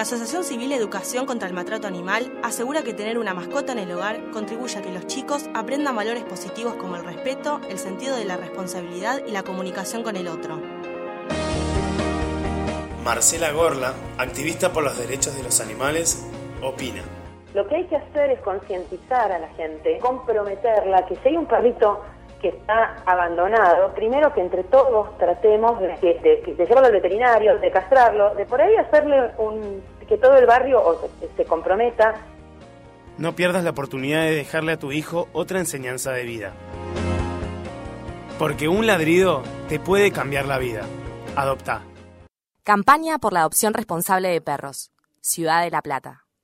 La Asociación Civil Educación contra el Maltrato Animal asegura que tener una mascota en el hogar contribuye a que los chicos aprendan valores positivos como el respeto, el sentido de la responsabilidad y la comunicación con el otro. Marcela Gorla, activista por los derechos de los animales, opina. Lo que hay que hacer es concientizar a la gente, comprometerla, que si hay un perrito que está abandonado, primero que entre todos tratemos de llevarlo al veterinario, de castrarlo, de por ahí hacerle que todo el barrio se comprometa. No pierdas la oportunidad de dejarle a tu hijo otra enseñanza de vida. Porque un ladrido te puede cambiar la vida. Adoptá. Campaña por la adopción responsable de perros. Ciudad de La Plata.